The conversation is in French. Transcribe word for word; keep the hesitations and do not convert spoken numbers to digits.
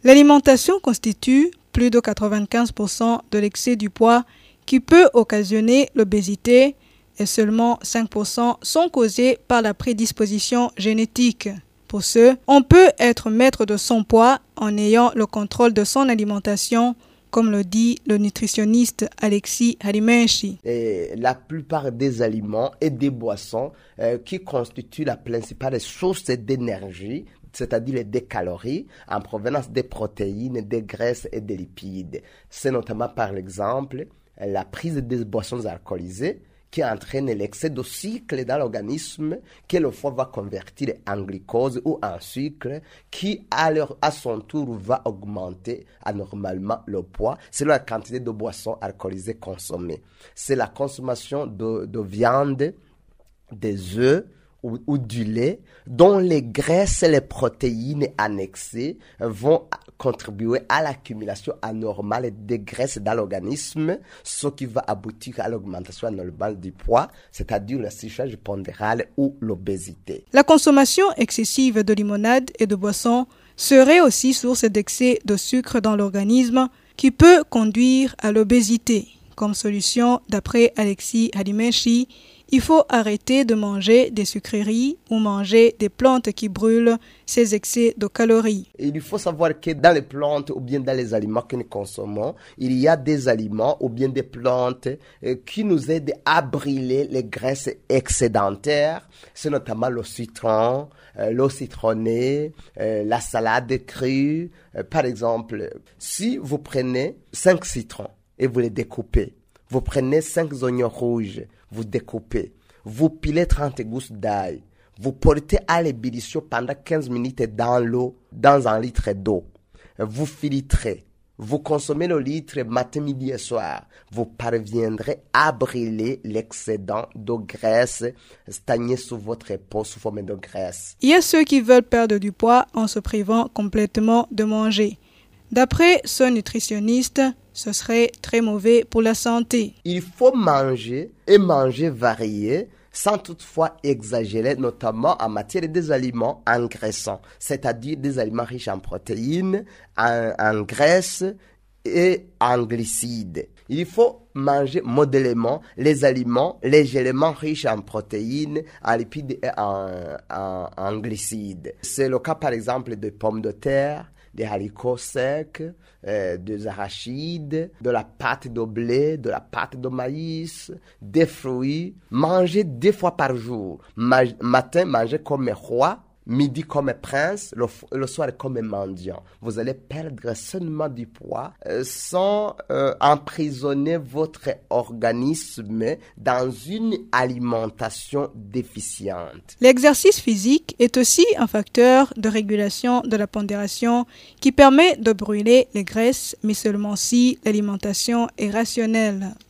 L'alimentation constitue plus de quatre-vingt-quinze pour cent de l'excès du poids qui peut occasionner l'obésité et seulement cinq pour cent sont causés par la prédisposition génétique. Pour ce, on peut être maître de son poids en ayant le contrôle de son alimentation, comme le dit le nutritionniste Alexis Halimenshi. Et la plupart des aliments et des boissons euh, qui constituent la principale source d'énergie, c'est-à-dire des calories, en provenance des protéines, des graisses et des lipides. C'est notamment par exemple la prise des boissons alcoolisées qui entraîne l'excès de sucre dans l'organisme que le foie va convertir en glucose ou en sucre qui à, leur, à son tour va augmenter anormalement le poids selon la quantité de boissons alcoolisées consommées. C'est la consommation de, de viande, des œufs, Ou, ou du lait, dont les graisses et les protéines annexées vont contribuer à l'accumulation anormale des graisses dans l'organisme, ce qui va aboutir à l'augmentation anormale du poids, c'est-à-dire le surcharge pondérale ou l'obésité. La consommation excessive de limonade et de boissons serait aussi source d'excès de sucre dans l'organisme qui peut conduire à l'obésité. Comme solution, d'après Alexis Halimenshi, il faut arrêter de manger des sucreries ou manger des plantes qui brûlent ces excès de calories. Il faut savoir que dans les plantes ou bien dans les aliments que nous consommons, il y a des aliments ou bien des plantes qui nous aident à brûler les graisses excédentaires. C'est notamment le citron, l'eau citronnée, la salade crue. Par exemple, si vous prenez cinq citrons et vous les découpez, vous prenez cinq oignons rouges, vous découpez, vous pilez trente gousses d'ail, vous portez à l'ébullition pendant quinze minutes dans l'eau, dans un litre d'eau. Vous filtrez, vous consommez le litre matin, midi et soir. Vous parviendrez à brûler l'excédent de graisse stagné sous votre peau sous forme de graisse. Il y a ceux qui veulent perdre du poids en se privant complètement de manger. D'après ce nutritionniste, ce serait très mauvais pour la santé. Il faut manger et manger varié sans toutefois exagérer, notamment en matière des aliments engraissants, c'est-à-dire des aliments riches en protéines, en, en graisses et en glucides. Il faut manger modérément les aliments légèrement riches en protéines, en lipides et en, en, en glucides. C'est le cas par exemple des pommes de terre, des haricots secs, euh, des arachides, de la pâte de blé, de la pâte de maïs, des fruits. Mangez deux fois par jour. Ma- matin, mangez comme roi, midi comme prince, le, le soir comme mendiant. Vous allez perdre seulement du poids euh, sans euh, emprisonner votre organisme dans une alimentation déficiente. L'exercice physique est aussi un facteur de régulation de la pondération qui permet de brûler les graisses, mais seulement si l'alimentation est rationnelle.